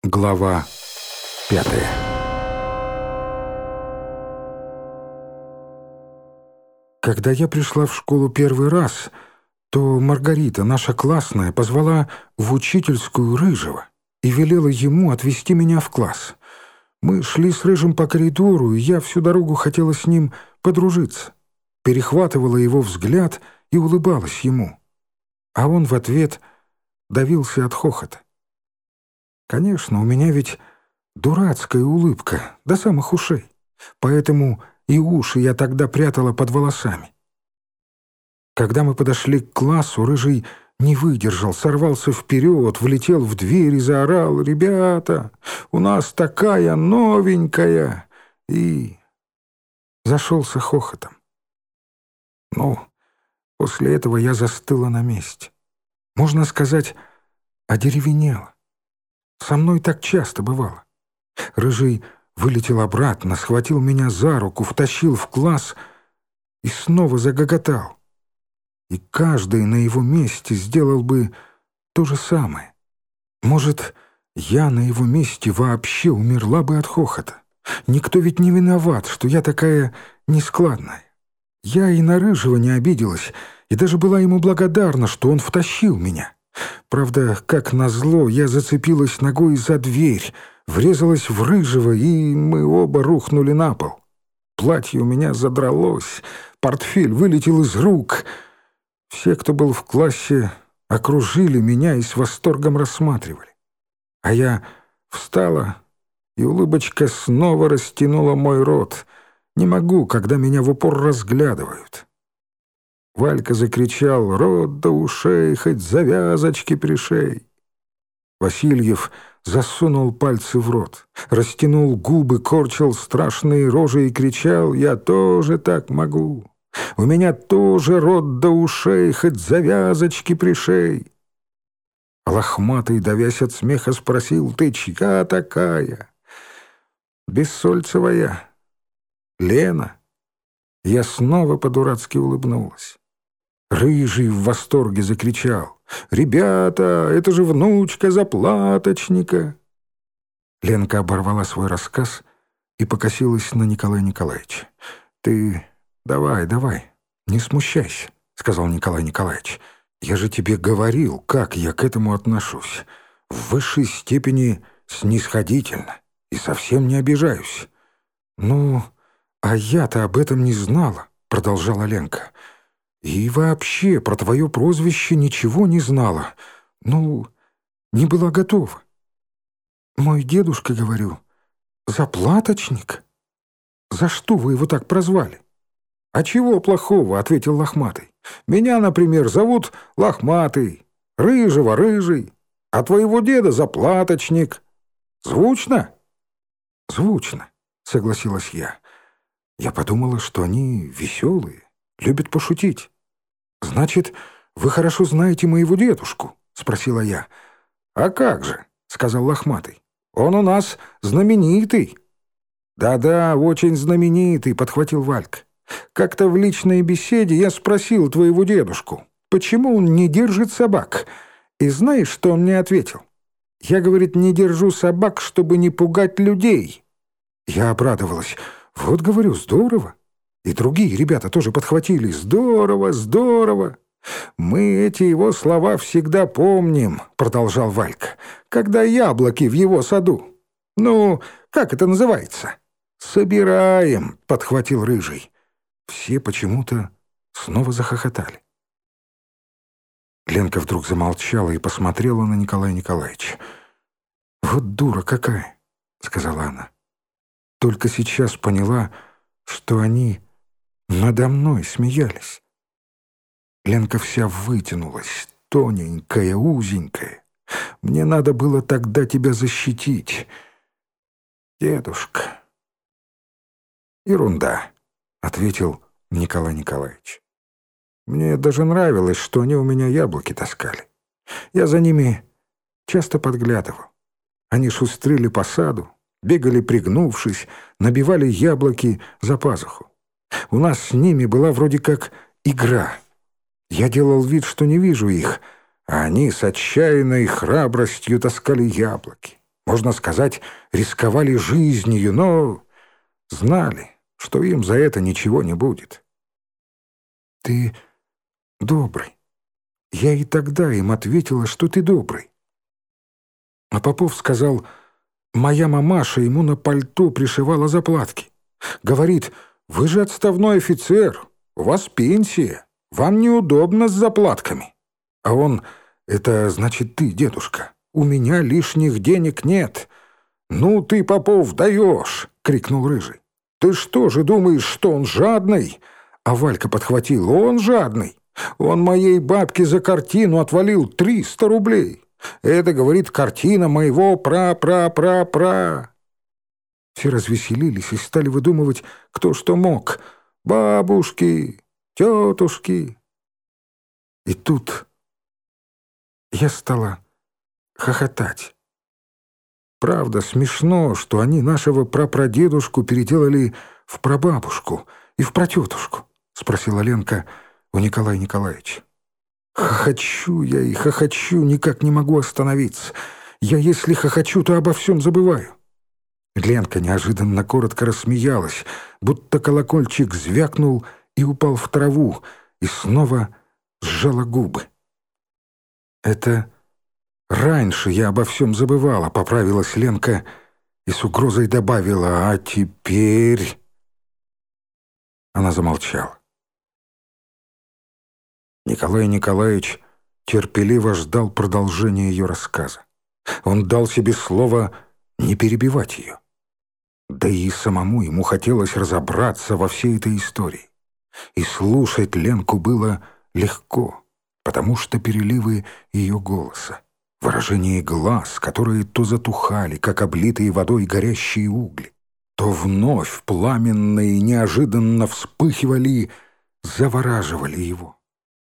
Глава 5. Когда я пришла в школу первый раз, то Маргарита, наша классная, позвала в учительскую Рыжего и велела ему отвезти меня в класс. Мы шли с Рыжим по коридору, и я всю дорогу хотела с ним подружиться. Перехватывала его взгляд и улыбалась ему. А он в ответ давился от хохота. Конечно, у меня ведь дурацкая улыбка до самых ушей, поэтому и уши я тогда прятала под волосами. Когда мы подошли к классу, Рыжий не выдержал, сорвался вперед, влетел в дверь и заорал: «Ребята, у нас такая новенькая!» и зашелся хохотом. После этого я застыла на месте. Можно сказать, одеревенела. Со мной так часто бывало. Рыжий вылетел обратно, схватил меня за руку, втащил в класс и снова загоготал. И каждый на его месте сделал бы то же самое. Может, я на его месте вообще умерла бы от хохота. Никто ведь не виноват, что я такая нескладная. Я и на Рыжего не обиделась, и даже была ему благодарна, что он втащил меня. Правда, как назло, я зацепилась ногой за дверь, врезалась в Рыжего, и мы оба рухнули на пол. Платье у меня задралось, портфель вылетел из рук. Все, кто был в классе, окружили меня и с восторгом рассматривали. А я встала, и улыбочка снова растянула мой рот. Не могу, когда меня в упор разглядывают. Валька закричал: «Рот до ушей, хоть завязочки пришей!» Васильев засунул пальцы в рот, растянул губы, корчил страшные рожи и кричал: «Я тоже так могу! У меня тоже рот до ушей, хоть завязочки пришей!» Лохматый, давясь от смеха, спросил: «Ты чья такая?» «Бессольцевая. Лена». Я снова по-дурацки улыбнулась. Рыжий в восторге закричал: «Ребята, это же внучка заплаточника!» Ленка оборвала свой рассказ и покосилась на Николая Николаевича. «Ты давай, не смущайся», — сказал Николай Николаевич. «Я же тебе говорил, как я к этому отношусь. В высшей степени снисходительно и совсем не обижаюсь». «А я-то об этом не знала», — продолжала Ленка. «И вообще про твое прозвище ничего не знала. Не была готова». «Мой дедушка, говорю, заплаточник? За что вы его так прозвали?» «А чего плохого?» — ответил Лохматый. «Меня, например, зовут Лохматый, Рыжего — Рыжий, а твоего деда заплаточник. Звучно?» «Звучно», — согласилась я. Я подумала, что они веселые, любят пошутить. «Значит, вы хорошо знаете моего дедушку?» — спросила я. «А как же?» — сказал Лохматый. «Он у нас знаменитый». «Да-да, очень знаменитый», — подхватил Валька. «Как-то в личной беседе я спросил твоего дедушку, почему он не держит собак. И знаешь, что он мне ответил? Я, говорит, не держу собак, чтобы не пугать людей». Я обрадовалась. «Вот, говорю, здорово». И другие ребята тоже подхватили: «Здорово, здорово». «Мы эти его слова всегда помним», — продолжал Валька, «когда яблоки в его саду. Как это называется?» «Собираем», — подхватил Рыжий. Все почему-то снова захохотали. Ленка вдруг замолчала и посмотрела на Николая Николаевича. «Вот дура какая», — сказала она. «Только сейчас поняла, что они надо мной смеялись». Ленка вся вытянулась, тоненькая, узенькая. «Мне надо было тогда тебя защитить, дедушка». «Ерунда», — ответил Николай Николаевич. «Мне даже нравилось, что они у меня яблоки таскали. Я за ними часто подглядывал. Они шустрили по саду, бегали пригнувшись, набивали яблоки за пазуху. У нас с ними была вроде как игра. Я делал вид, что не вижу их, а они с отчаянной храбростью таскали яблоки. можно сказать, рисковали жизнью, но знали, что им за это ничего не будет. «Ты добрый. Я и тогда им ответила, что ты добрый». А Попов сказал: «Моя мамаша ему на пальто пришивала заплатки. Говорит: вы же отставной офицер, у вас пенсия, вам неудобно с заплатками». А он: «Это значит ты, дедушка, у меня лишних денег нет». «Ну ты, Попов, даешь!» — крикнул Рыжий. «Ты что же думаешь, что он жадный?» А Валька подхватил: «Он жадный. Он моей бабке за картину отвалил 300 рублей. Это, говорит, картина моего пра-пра-пра-пра». Все развеселились и стали выдумывать, кто что мог. Бабушки, тетушки. И тут я стала хохотать. Правда, смешно, что они нашего прапрадедушку переделали в прабабушку и в пратетушку, спросила Ленка у Николая Николаевича. Хохочу я и хохочу, никак не могу остановиться. Я, если хохочу, то обо всем забываю. Ленка неожиданно коротко рассмеялась, будто колокольчик звякнул и упал в траву, и снова сжала губы. «Это раньше я обо всем забывала», — поправилась Ленка и с угрозой добавила: «А теперь...» Она замолчала. Николай Николаевич терпеливо ждал продолжения ее рассказа. Он дал себе слово не перебивать ее. Да и самому ему хотелось разобраться во всей этой истории. И слушать Ленку было легко, потому что переливы ее голоса, выражение глаз, которые то затухали, как облитые водой горящие угли, то вновь пламенные неожиданно вспыхивали, завораживали его.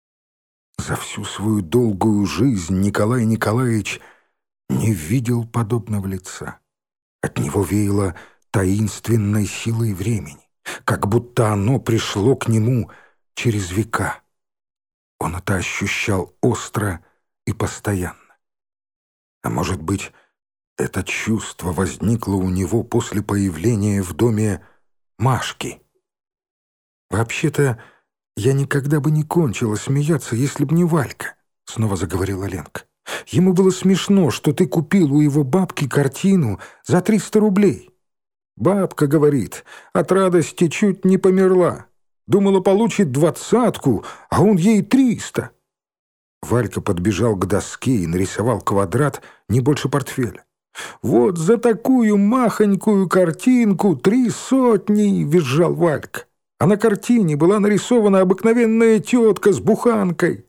За всю свою долгую жизнь Николай Николаевич не видел подобного лица. От него веяло таинственной силой времени, как будто оно пришло к нему через века. Он это ощущал остро и постоянно. А может быть, это чувство возникло у него после появления в доме Машки. «Вообще-то, я никогда бы не кончила смеяться, если б не Валька», — снова заговорила Ленка. «Ему было смешно, что ты купил у его бабки картину за 300 рублей. Бабка, говорит, от радости чуть не померла. Думала, получит 20-ку, а он ей 300. Валька подбежал к доске и нарисовал квадрат не больше портфеля. «Вот за такую махонькую картинку 300!» — визжал Валька. А на картине была нарисована обыкновенная тетка с буханкой.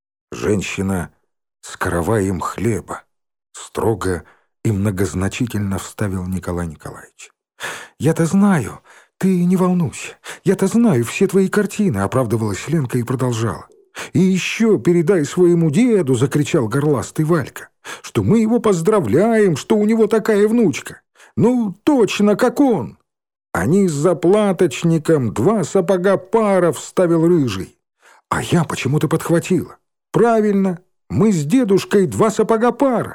Женщина с караваем хлеба, строго и многозначительно вставил Николай Николаевич. «Я-то знаю, ты не волнуйся, я-то знаю все твои картины», — оправдывалась Ленка и продолжала. «И еще передай своему деду», — закричал горластый Валька, «что мы его поздравляем, что у него такая внучка. Ну, точно, как он». «Они с заплаточником 2 сапога пара», — вставил Рыжий. А я почему-то подхватила. «Правильно, мы с дедушкой 2 сапога пара».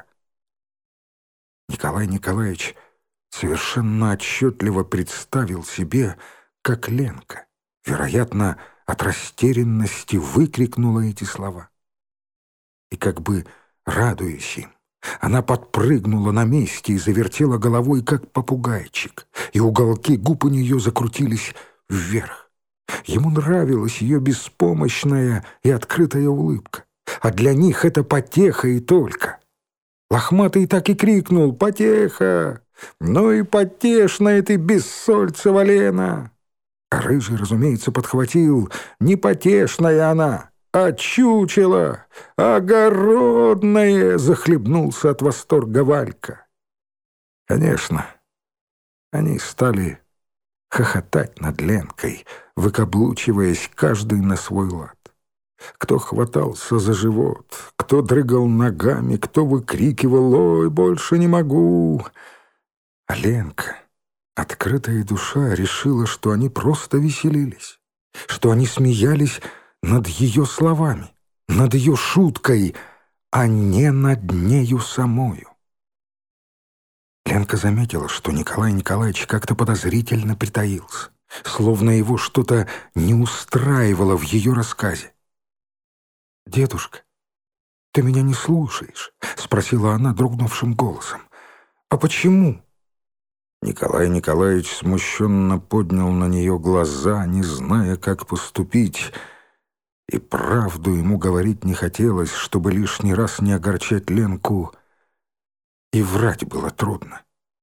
Николай Николаевич совершенно отчетливо представил себе, как Ленка, вероятно, от растерянности выкрикнула эти слова. И как бы радуясь им, она подпрыгнула на месте и завертела головой, как попугайчик, и уголки губ у нее закрутились вверх. Ему нравилась ее беспомощная и открытая улыбка, а для них это потеха и только. Лохматый так и крикнул: «Потеха! Ну и потешная ты, Бессольцева Лена!» А Рыжий, разумеется, подхватил: «Не потешная она, а чучело, огородное!» — захлебнулся от восторга Валька. Конечно, они стали хохотать над Ленкой, выкаблучиваясь каждый на свой лад. Кто хватался за живот, кто дрыгал ногами, кто выкрикивал: «Ой, больше не могу!» А Ленка, открытая душа, решила, что они просто веселились, что они смеялись над ее словами, над ее шуткой, а не над нею самою. Ленка заметила, что Николай Николаевич как-то подозрительно притаился, словно его что-то не устраивало в ее рассказе. «Дедушка, ты меня не слушаешь?» — спросила она дрогнувшим голосом. «А почему?» Николай Николаевич смущенно поднял на нее глаза, не зная, как поступить. И правду ему говорить не хотелось, чтобы лишний раз не огорчать Ленку, и врать было трудно.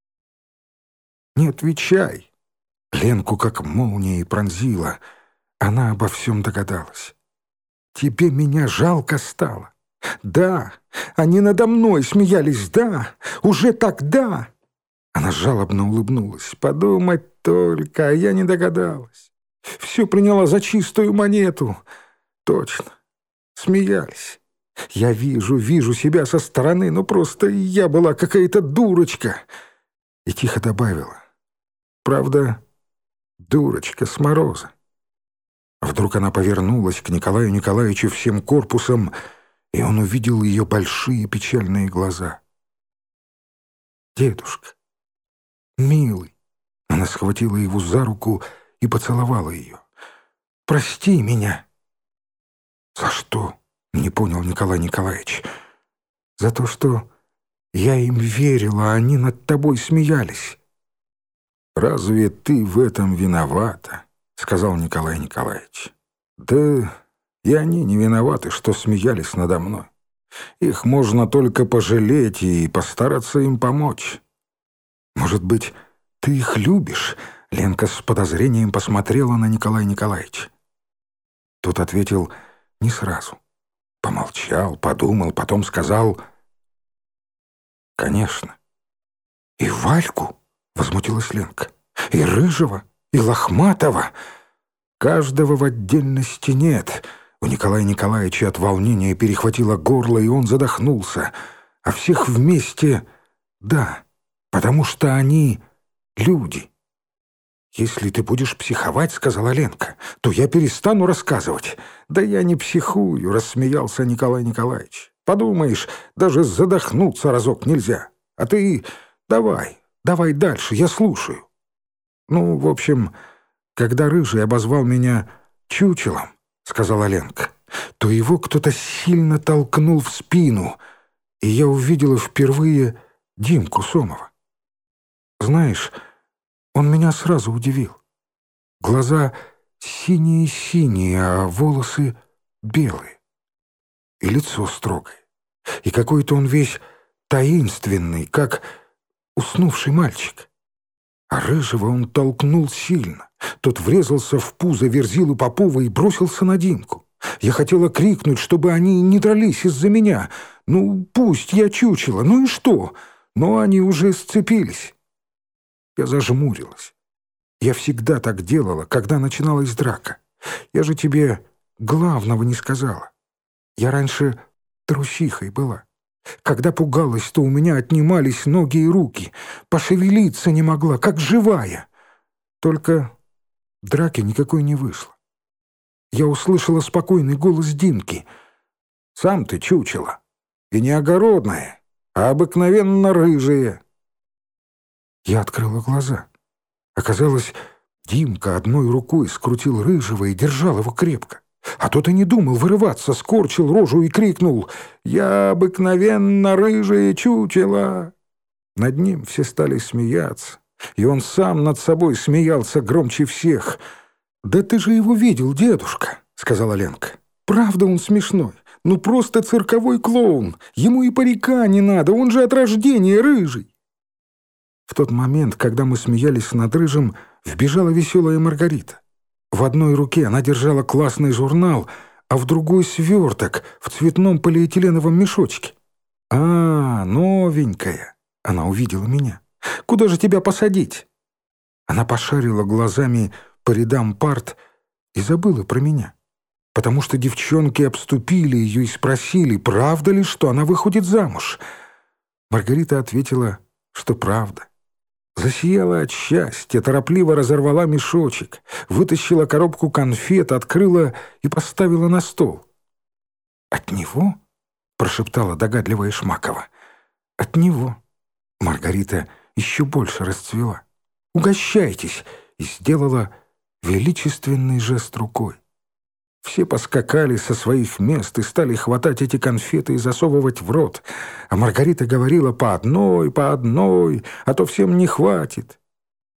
«Не отвечай!» Ленку как молнией пронзила. Она обо всем догадалась. «Тебе меня жалко стало? Да, они надо мной смеялись, да, уже тогда!» Она жалобно улыбнулась. «Подумать только, а я не догадалась. Все приняла за чистую монету. Точно, смеялись. Я вижу себя со стороны, но просто я была какая-то дурочка». И тихо добавила: «Правда, дурочка с мороза». Вдруг она повернулась к Николаю Николаевичу всем корпусом, и он увидел ее большие печальные глаза. «Дедушка, милый!» Она схватила его за руку и поцеловала ее. «Прости меня!» «За что?» — не понял Николай Николаевич. «За то, что я им верила, а они над тобой смеялись». «Разве ты в этом виновата?» — сказал Николай Николаевич. «Да и они не виноваты, что смеялись надо мной. Их можно только пожалеть и постараться им помочь». «Может быть, ты их любишь?» — Ленка с подозрением посмотрела на Николая Николаевича. Тот ответил не сразу. Помолчал, подумал, потом сказал: «Конечно». «И Вальку?» — возмутилась Ленка. «И Рыжего, и Лохматова. Каждого в отдельности нет». У Николая Николаевича от волнения перехватило горло, и он задохнулся. «А всех вместе — да, потому что они люди». «Если ты будешь психовать, — сказала Ленка, — то я перестану рассказывать». «Да я не психую, — рассмеялся Николай Николаевич. Подумаешь, даже задохнуться разок нельзя. А ты давай дальше, я слушаю». «Ну, в общем, когда Рыжий обозвал меня чучелом, — сказала Ленка, — то его кто-то сильно толкнул в спину, и я увидела впервые Димку Сомова. Знаешь, он меня сразу удивил. Глаза синие-синие, а волосы белые. И лицо строгое. И какой-то он весь таинственный, как уснувший мальчик. А Рыжего он толкнул сильно. Тот врезался в пузо Верзилы Попова и бросился на Димку. Я хотела крикнуть, чтобы они не дрались из-за меня. Ну, пусть я чучело, ну и что? Но они уже сцепились. Я зажмурилась. Я всегда так делала, когда начиналась драка. Я же тебе главного не сказала. Я раньше трусихой была. Когда пугалась, то у меня отнимались ноги и руки. Пошевелиться не могла, как живая. Только драки никакой не вышло. Я услышала спокойный голос Димки. «Сам ты чучело. И не огородное, а обыкновенно рыжее». Я открыла глаза. Оказалось, Димка одной рукой скрутил Рыжего и держал его крепко. А тот и не думал вырываться, скорчил рожу и крикнул: «Я обыкновенно рыжее чучело!» Над ним все стали смеяться, и он сам над собой смеялся громче всех. «Да ты же его видел, дедушка», — сказала Ленка. «Правда он смешной, ну просто цирковой клоун, ему и парика не надо, он же от рождения рыжий». В тот момент, когда мы смеялись над Рыжим, вбежала веселая Маргарита. В одной руке она держала классный журнал, а в другой — сверток в цветном полиэтиленовом мешочке. «А, новенькая!» — она увидела меня. «Куда же тебя посадить?» Она пошарила глазами по рядам парт и забыла про меня, потому что девчонки обступили ее и спросили, правда ли, что она выходит замуж. Маргарита ответила, что правда. Засияла от счастья, торопливо разорвала мешочек, вытащила коробку конфет, открыла и поставила на стол. «От него?» — прошептала догадливая Шмакова. «От него». Маргарита еще больше расцвела. «Угощайтесь!» и сделала величественный жест рукой. Все поскакали со своих мест и стали хватать эти конфеты и засовывать в рот, а Маргарита говорила по одной, а то всем не хватит.